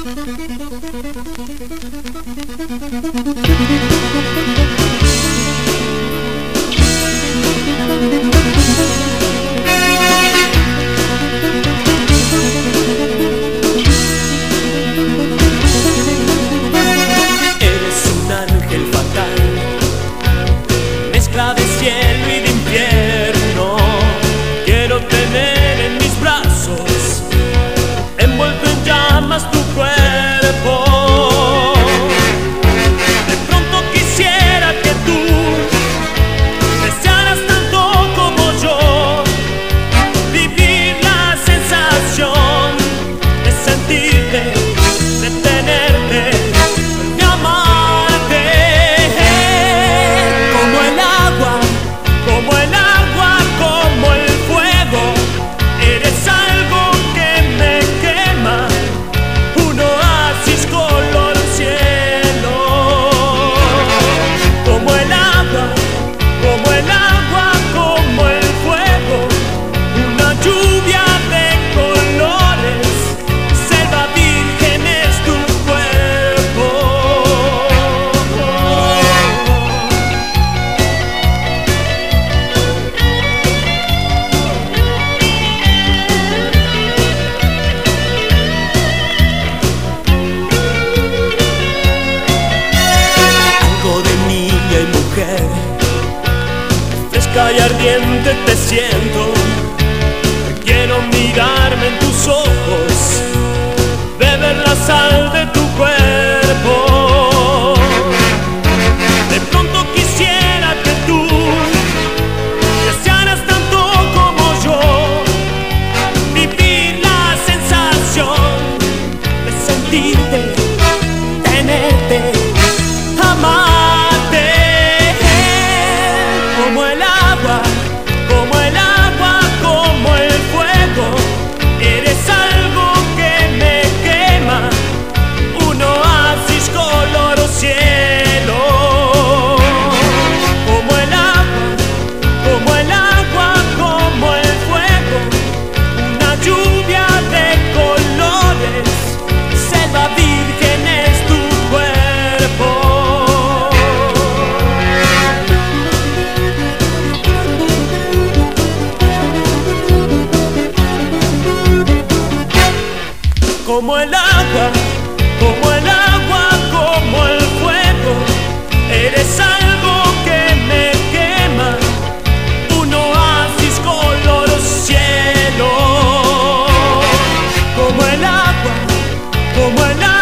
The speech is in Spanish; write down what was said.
Eres un ángel fatal, mezcla de cielo y de infierno. Quiero tener en mis brazos, envuelto en llamas tu cuerpo. De pronto quisiera que tú desearas tanto como yo, vivir la sensación de sentirte, de tenerte, de amarte. Como el agua, como el agua, como el fuego, eres algo que me quema, un oasis color cielo. Como el agua, como el agua, como el fuego, una lluvia de colores, selva virgen es tu cuerpo. Algo de niña y mujer, fresca y ardiente te siento. Quiero mirarme en tus ojos, beber la sal de tu cuerpo. De pronto quisiera que tú desearas tanto como yo, vivir la sensación de sentirte, tenerte, amarte. Como el agua, como el agua, como el fuego, eres algo que me quema, un oasis color cielo. Como el agua, como el agua, como el fuego, una lluvia de colores, selva virgen es tu cuerpo. Como el agua, como el agua, como el fuego, eres algo que me quema, un oasis color cielo. Como el agua, como el agua.